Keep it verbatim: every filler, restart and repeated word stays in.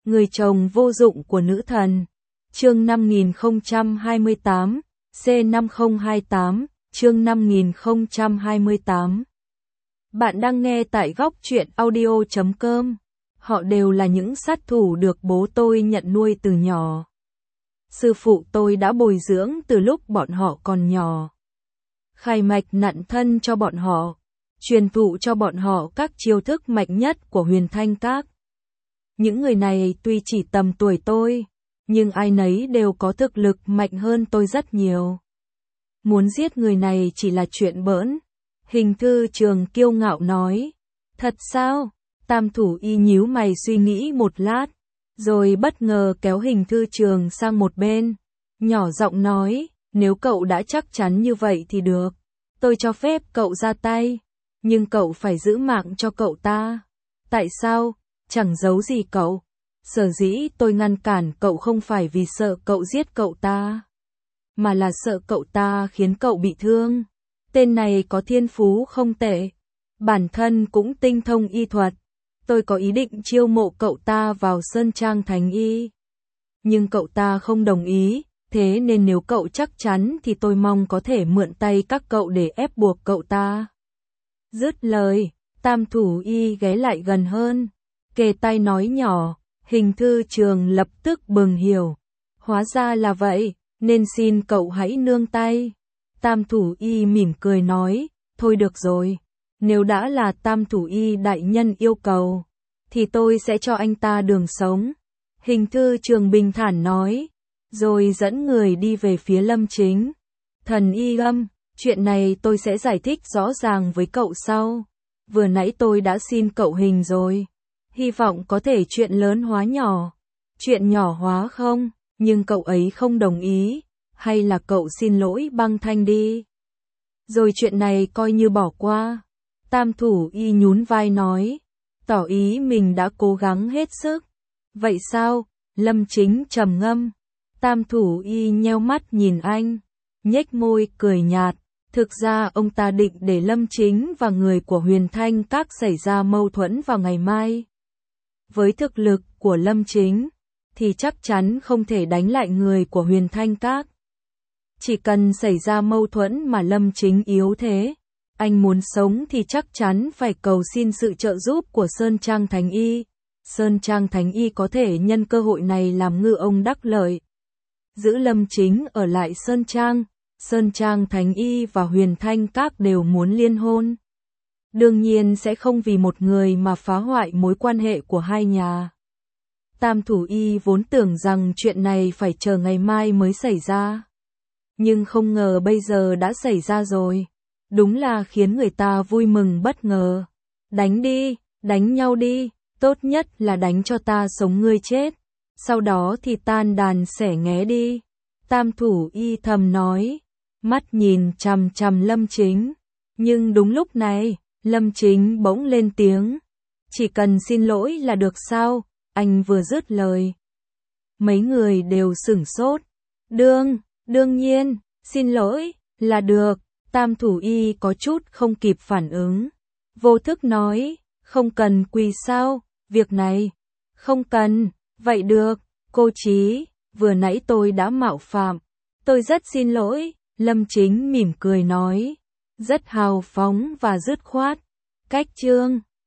Người chồng vô dụng của nữ thần. Chương năm nghìn không trăm hai mươi tám, C năm không hai tám, chương năm nghìn không trăm hai mươi tám. Bạn đang nghe tại góc truyện audio chấm com. Họ đều là những sát thủ được bố tôi nhận nuôi từ nhỏ. Sư phụ tôi đã bồi dưỡng từ lúc bọn họ còn nhỏ. Khai mạch nặn thân cho bọn họ, truyền thụ cho bọn họ các chiêu thức mạnh nhất của Huyền Thanh Các. Những người này tuy chỉ tầm tuổi tôi, nhưng ai nấy đều có thực lực mạnh hơn tôi rất nhiều. Muốn giết người này chỉ là chuyện bỡn. Hình Thư Trường kiêu ngạo nói. Thật sao? Tam Thủ Y nhíu mày suy nghĩ một lát, rồi bất ngờ kéo Hình Thư Trường sang một bên, nhỏ giọng nói, nếu cậu đã chắc chắn như vậy thì được, tôi cho phép cậu ra tay, nhưng cậu phải giữ mạng cho cậu ta. Tại sao? Chẳng giấu gì cậu. Sở dĩ tôi ngăn cản cậu không phải vì sợ cậu giết cậu ta, mà là sợ cậu ta khiến cậu bị thương. Tên này có thiên phú không tệ, bản thân cũng tinh thông y thuật. Tôi có ý định chiêu mộ cậu ta vào Sơn Trang Thánh Y. Nhưng cậu ta không đồng ý, thế nên nếu cậu chắc chắn thì tôi mong có thể mượn tay các cậu để ép buộc cậu ta. Dứt lời, Tam Thủ Y ghé lại gần hơn, kề tai nói nhỏ. Hình Thư Trường lập tức bừng hiểu. Hóa ra là vậy, nên xin cậu hãy nương tay. Tam Thủ Y mỉm cười nói, thôi được rồi. Nếu đã là Tam Thủ Y đại nhân yêu cầu, thì tôi sẽ cho anh ta đường sống. Hình Thư Trường bình thản nói, rồi dẫn người đi về phía Lâm Chính. Thần Y Âm, chuyện này tôi sẽ giải thích rõ ràng với cậu sau. Vừa nãy tôi đã xin cậu Hình rồi. Hy vọng có thể chuyện lớn hóa nhỏ. Chuyện nhỏ hóa không, nhưng cậu ấy không đồng ý. Hay là cậu xin lỗi Băng Thanh đi. Rồi chuyện này coi như bỏ qua. Tam Thủ Y nhún vai nói, tỏ ý mình đã cố gắng hết sức. Vậy sao? Lâm Chính trầm ngâm. Tam Thủ Y nheo mắt nhìn anh, nhếch môi cười nhạt. Thực ra ông ta định để Lâm Chính và người của Huyền Thanh Các xảy ra mâu thuẫn vào ngày mai. Với thực lực của Lâm Chính, thì chắc chắn không thể đánh lại người của Huyền Thanh Các. Chỉ cần xảy ra mâu thuẫn mà Lâm Chính yếu thế, anh muốn sống thì chắc chắn phải cầu xin sự trợ giúp của Sơn Trang Thánh Y. Sơn Trang Thánh Y có thể nhân cơ hội này làm ngư ông đắc lợi. Giữ Lâm Chính ở lại Sơn Trang, Sơn Trang Thánh Y và Huyền Thanh Các đều muốn liên hôn. Đương nhiên sẽ không vì một người mà phá hoại mối quan hệ của hai nhà. Tam Thủ Y vốn tưởng rằng chuyện này phải chờ ngày mai mới xảy ra. Nhưng không ngờ bây giờ đã xảy ra rồi. Đúng là khiến người ta vui mừng bất ngờ. Đánh đi, đánh nhau đi, tốt nhất là đánh cho ta sống ngươi chết. Sau đó thì tan đàn xẻ nghé đi. Tam Thủ Y thầm nói, mắt nhìn chằm chằm Lâm Chính. Nhưng đúng lúc này, Lâm Chính bỗng lên tiếng. Chỉ cần xin lỗi là được sao? Anh vừa dứt lời. Mấy người đều sửng sốt. Đương, đương nhiên, xin lỗi, là được. Tam Thủ Y có chút không kịp phản ứng. Vô thức nói, không cần quỳ sao, việc này. Không cần, vậy được, cô Chí, vừa nãy tôi đã mạo phạm. Tôi rất xin lỗi, Lâm Chính mỉm cười nói. Rất hào phóng và dứt khoát. Cách chương